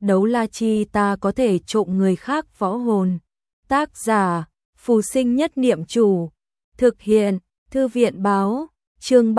đấu la chi ta có thể trộm người khác võ hồn. Tác giả, Phù Sinh Nhất Niệm Chủ. Thực hiện, Thư viện Báo. Chương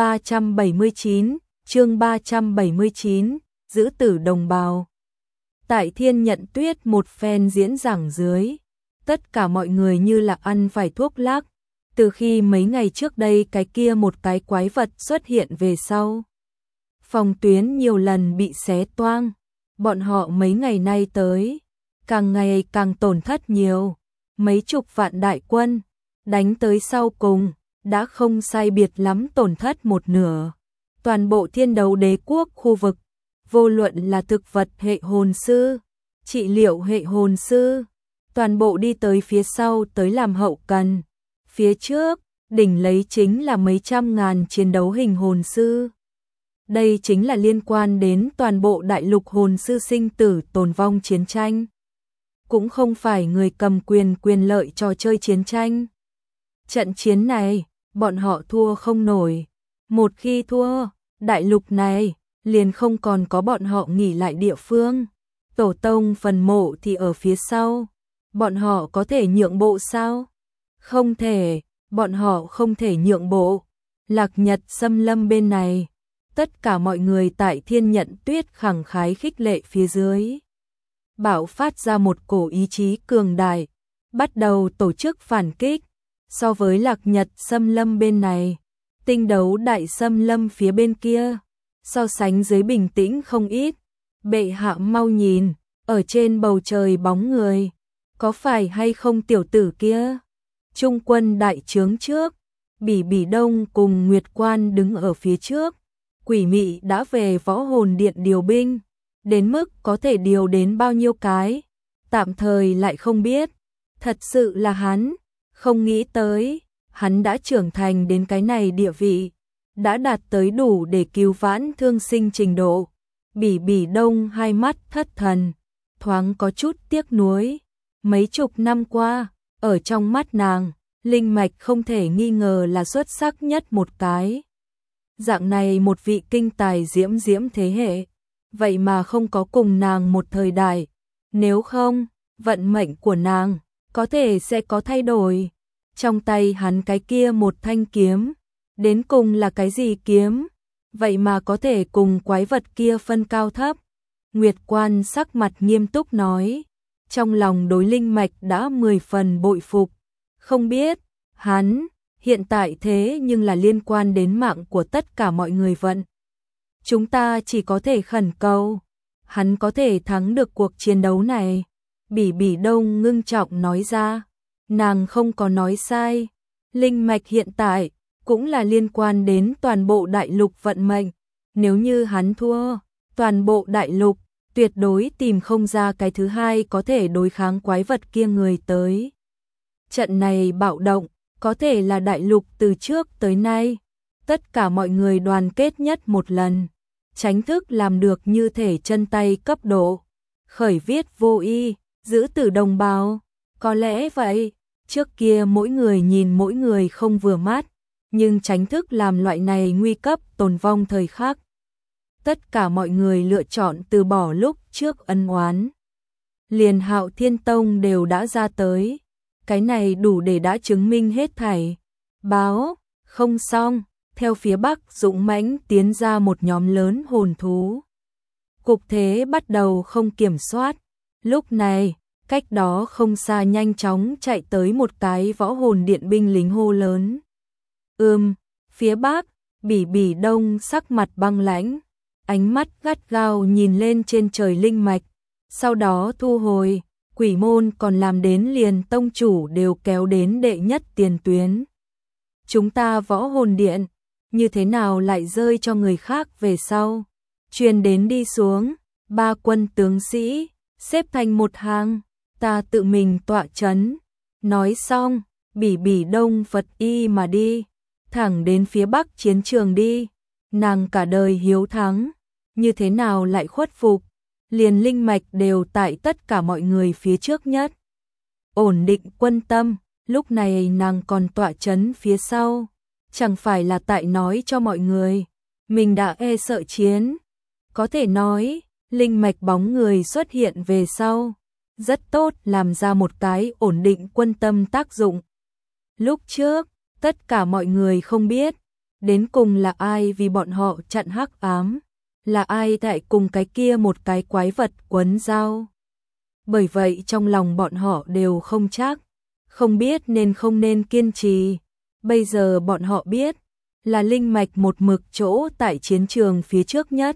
379, Giữ tử đồng bào. Tại Thiên Nhận Tuyết một phen diễn giảng dưới, tất cả mọi người như là ăn phải thuốc lắc, từ khi mấy ngày trước đây cái kia một cái quái vật xuất hiện về sau. Phòng tuyến nhiều lần bị xé toang, bọn họ mấy ngày nay tới, càng ngày càng tổn thất nhiều, mấy chục vạn đại quân, đánh tới sau cùng, đã không sai biệt lắm tổn thất một nửa. Toàn bộ Thiên Đấu Đế quốc khu vực, vô luận là thực vật hệ hồn sư, trị liệu hệ hồn sư, toàn bộ đi tới phía sau tới làm hậu cần. Phía trước, đỉnh lấy chính là mấy trăm ngàn chiến đấu hình hồn sư. Đây chính là liên quan đến toàn bộ đại lục hồn sư sinh tử tồn vong chiến tranh. Cũng không phải người cầm quyền lợi trò chơi chiến tranh. Trận chiến này, bọn họ thua không nổi. Một khi thua, đại lục này liền không còn có bọn họ nghỉ lại địa phương. Tổ tông phần mộ thì ở phía sau. Bọn họ có thể nhượng bộ sao? Không thể, bọn họ không thể nhượng bộ. Lạc Nhật xâm lâm bên này, tất cả mọi người tại Thiên Nhận Tuyết khẳng khái khích lệ phía dưới, bạo phát ra một cổ ý chí cường đại, bắt đầu tổ chức phản kích. So với Lạc Nhật xâm lâm bên này, Tinh Đấu Đại xâm lâm phía bên kia, so sánh dưới bình tĩnh không ít. Bệ hạ mau nhìn, ở trên bầu trời bóng người, có phải hay không tiểu tử kia? Trung quân đại trướng trước, Bỉ Bỉ Đông cùng Nguyệt Quan đứng ở phía trước. Quỷ Mị đã về võ hồn điện điều binh, đến mức có thể điều đến bao nhiêu cái, tạm thời lại không biết. Thật sự là hắn, không nghĩ tới, hắn đã trưởng thành đến cái này địa vị, đã đạt tới đủ để cứu vãn thương sinh trình độ. Bỉ Bỉ Đông hai mắt thất thần, thoáng có chút tiếc nuối. Mấy chục năm qua, ở trong mắt nàng, linh mạch không thể nghi ngờ là xuất sắc nhất một cái. Dạng này một vị kinh tài diễm diễm thế hệ, vậy mà không có cùng nàng một thời đại. Nếu không, vận mệnh của nàng có thể sẽ có thay đổi. Trong tay hắn cái kia một thanh kiếm, đến cùng là cái gì kiếm? Vậy mà có thể cùng quái vật kia phân cao thấp. Nguyệt Quan sắc mặt nghiêm túc nói, trong lòng đối linh mạch đã 10 phần bội phục. Không biết, hắn hiện tại thế nhưng là liên quan đến mạng của tất cả mọi người vận. Chúng ta chỉ có thể khẩn cầu, hắn có thể thắng được cuộc chiến đấu này. Bỉ Bỉ Đông ngưng trọng nói ra, nàng không có nói sai. Linh mạch hiện tại cũng là liên quan đến toàn bộ đại lục vận mệnh. Nếu như hắn thua, toàn bộ đại lục tuyệt đối tìm không ra cái thứ hai có thể đối kháng quái vật kia người tới. Trận này bạo động, có thể là đại lục từ trước tới nay, tất cả mọi người đoàn kết nhất một lần, tránh thức làm được như thể chân tay cấp độ. Khởi viết vô y, giữ tử đồng bào, có lẽ vậy, trước kia mỗi người nhìn mỗi người không vừa mắt, nhưng tránh thức làm loại này nguy cấp tồn vong thời khắc. Tất cả mọi người lựa chọn từ bỏ lúc trước ân oán. Liền Hạo Thiên Tông đều đã ra tới. Cái này đủ để đã chứng minh hết thảy. Báo, không xong, theo phía bắc dũng mãnh tiến ra một nhóm lớn hồn thú. Cục thế bắt đầu không kiểm soát. Lúc này, cách đó không xa nhanh chóng chạy tới một cái võ hồn điện binh lính hô lớn. Phía bắc, Bỉ Bỉ Đông sắc mặt băng lãnh, ánh mắt gắt gao nhìn lên trên trời linh mạch, sau đó thu hồi. Quỷ môn còn làm đến liền tông chủ đều kéo đến đệ nhất tiền tuyến. Chúng ta võ hồn điện, như thế nào lại rơi cho người khác về sau? Truyền đến đi xuống, 3 quân tướng sĩ, xếp thành một hàng, ta tự mình tọa chấn. Nói xong, Bỉ Bỉ Đông Phật y mà đi, thẳng đến phía bắc chiến trường đi. Nàng cả đời hiếu thắng, như thế nào lại khuất phục? Liền linh mạch đều tại tất cả mọi người phía trước nhất. Ổn định quân tâm, lúc này nàng còn tọa chấn phía sau. Chẳng phải là tại nói cho mọi người, mình đã e sợ chiến. Có thể nói, linh mạch bóng người xuất hiện về sau, rất tốt làm ra một cái ổn định quân tâm tác dụng. Lúc trước, tất cả mọi người không biết, đến cùng là ai vì bọn họ chặn hắc ám, là ai tại cùng cái kia một cái quái vật quấn dao. Bởi vậy trong lòng bọn họ đều không chắc, không biết nên không nên kiên trì. Bây giờ bọn họ biết, là linh mạch một mực chỗ tại chiến trường phía trước nhất,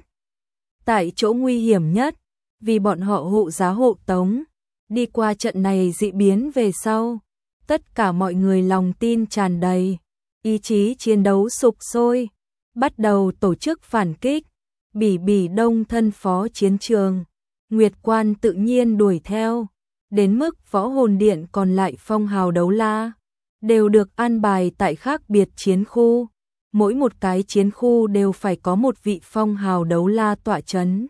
tại chỗ nguy hiểm nhất, vì bọn họ hộ giá hộ tống. Đi qua trận này dị biến về sau, tất cả mọi người lòng tin tràn đầy, ý chí chiến đấu sục sôi, bắt đầu tổ chức phản kích. Bỉ Bỉ Đông thân phó chiến trường, Nguyệt Quan tự nhiên đuổi theo, đến mức Võ Hồn Điện còn lại phong hào đấu la, đều được an bài tại khác biệt chiến khu, mỗi một cái chiến khu đều phải có một vị phong hào đấu la tọa chấn,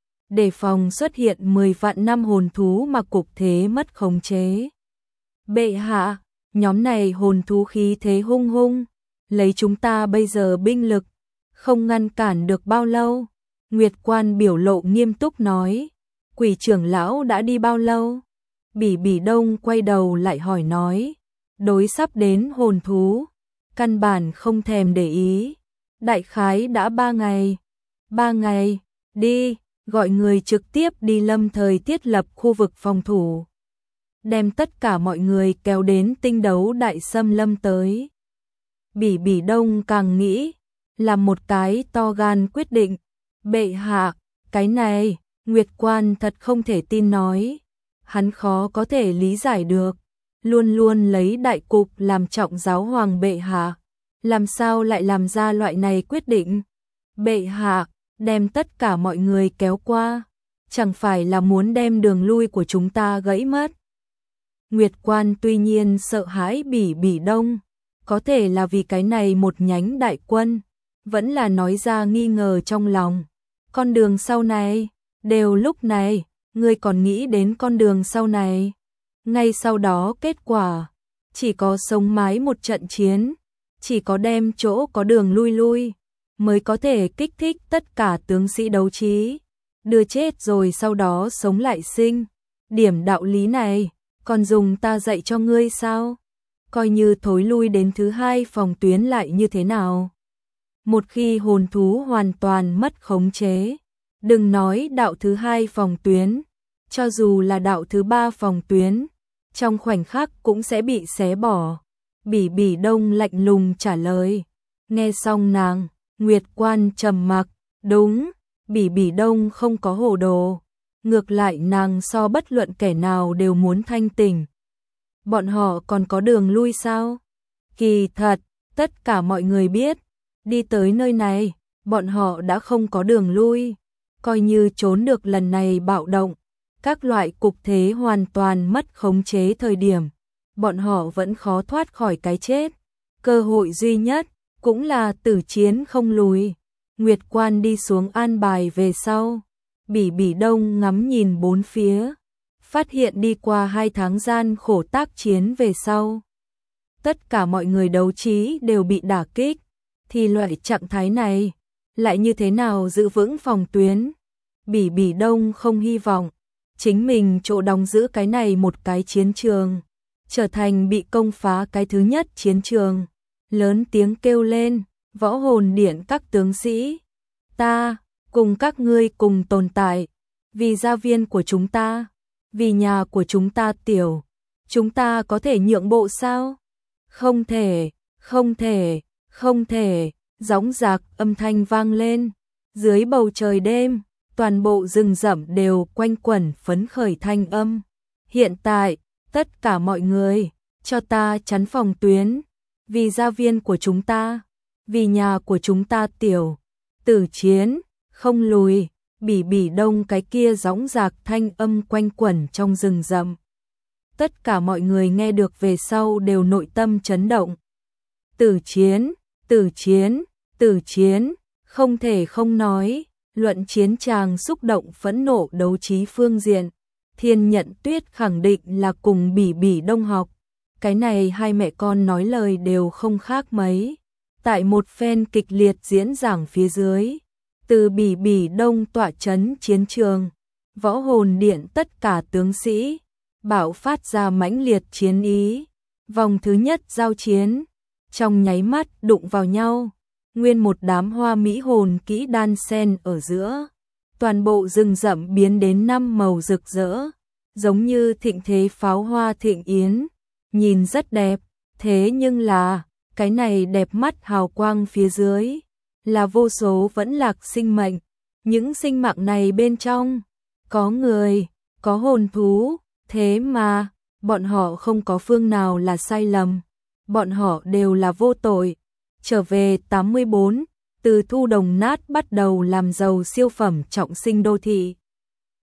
đề phòng xuất hiện 10 vạn năm hồn thú mà cục thế mất khống chế. Bệ hạ, nhóm này hồn thú khí thế hung hung, lấy chúng ta bây giờ binh lực, không ngăn cản được bao lâu. Nguyệt Quan biểu lộ nghiêm túc nói, Quỷ trưởng lão đã đi bao lâu? Bỉ Bỉ Đông quay đầu lại hỏi nói, đối sắp đến hồn thú, căn bản không thèm để ý, đại khái đã 3 ngày. 3 ngày, đi, gọi người trực tiếp đi lâm thời thiết lập khu vực phòng thủ, đem tất cả mọi người kéo đến tinh đấu đại xâm lâm tới. Bỉ Bỉ Đông càng nghĩ, làm một cái to gan quyết định. Bệ hạ, cái này, Nguyệt Quan thật không thể tin nói, hắn khó có thể lý giải được, luôn luôn lấy đại cục làm trọng giáo hoàng bệ hạ, làm sao lại làm ra loại này quyết định. Bệ hạ, đem tất cả mọi người kéo qua, chẳng phải là muốn đem đường lui của chúng ta gãy mất. Nguyệt Quan tuy nhiên sợ hãi Bỉ Bỉ Đông, có thể là vì cái này một nhánh đại quân, vẫn là nói ra nghi ngờ trong lòng. Con đường sau này, đều lúc này, ngươi còn nghĩ đến con đường sau này. Ngay sau đó kết quả, chỉ có sống mái một trận chiến, chỉ có đem chỗ có đường lui, mới có thể kích thích tất cả tướng sĩ đấu trí, đưa chết rồi sau đó sống lại sinh. Điểm đạo lý này, còn dùng ta dạy cho ngươi sao? Coi như thối lui đến thứ 2 phòng tuyến lại như thế nào? Một khi hồn thú hoàn toàn mất khống chế, đừng nói đạo thứ 2 phòng tuyến, cho dù là đạo thứ 3 phòng tuyến, trong khoảnh khắc cũng sẽ bị xé bỏ. Bỉ Bỉ Đông lạnh lùng trả lời. Nghe xong nàng, Nguyệt Quan trầm mặc, đúng, Bỉ Bỉ Đông không có hồ đồ, ngược lại nàng so bất luận kẻ nào đều muốn thanh tỉnh. Bọn họ còn có đường lui sao? Kỳ thật, tất cả mọi người biết, đi tới nơi này, bọn họ đã không có đường lui, coi như trốn được lần này bạo động, các loại cục thế hoàn toàn mất khống chế thời điểm, bọn họ vẫn khó thoát khỏi cái chết. Cơ hội duy nhất, cũng là tử chiến không lùi. Nguyệt Quan đi xuống an bài về sau, Bỉ Bỉ Đông ngắm nhìn bốn phía, phát hiện đi qua 2 tháng gian khổ tác chiến về sau, tất cả mọi người đấu trí đều bị đả kích, thì loại trạng thái này lại như thế nào giữ vững phòng tuyến. Bỉ Bỉ Đông không hy vọng chính mình chỗ đóng giữ cái này một cái chiến trường trở thành bị công phá cái thứ nhất chiến trường. Lớn tiếng kêu lên, Võ Hồn Điện các tướng sĩ, ta cùng các ngươi cùng tồn tại, vì gia viên của chúng ta, vì nhà của chúng ta tiểu, chúng ta có thể nhượng bộ sao? Không thể, không thể, không thể. Dõng dạc âm thanh vang lên, dưới bầu trời đêm, toàn bộ rừng rậm đều quanh quẩn phấn khởi thanh âm. Hiện tại, tất cả mọi người, cho ta chắn phòng tuyến, vì gia viên của chúng ta, vì nhà của chúng ta tiểu, tử chiến, không lùi. Bỉ Bỉ Đông cái kia dõng dạc thanh âm quanh quẩn trong rừng rậm. Tất cả mọi người nghe được về sau đều nội tâm chấn động. Tử chiến, tử chiến, tử chiến, không thể không nói, luận chiến tràng xúc động phẫn nộ đấu trí phương diện, Thiên Nhận Tuyết khẳng định là cùng Bỉ Bỉ Đông học. Cái này hai mẹ con nói lời đều không khác mấy. Tại một phen kịch liệt diễn giảng phía dưới, Từ Bỉ Bỉ Đông tọa trấn chiến trường, Võ Hồn Điện tất cả tướng sĩ bạo phát ra mãnh liệt chiến ý. Vòng thứ nhất giao chiến, trong nháy mắt đụng vào nhau, nguyên một đám hoa mỹ hồn kỹ đan xen ở giữa. Toàn bộ rừng rậm biến đến 5 màu rực rỡ, giống như thịnh thế pháo hoa thịnh yến, nhìn rất đẹp, thế nhưng là, cái này đẹp mắt hào quang phía dưới, là vô số vẫn lạc sinh mệnh, những sinh mạng này bên trong, có người, có hồn thú, thế mà, bọn họ không có phương nào là sai lầm, bọn họ đều là vô tội. Trở về 84, từ Thu Đồng Nát bắt đầu làm giàu siêu phẩm trọng sinh đô thị.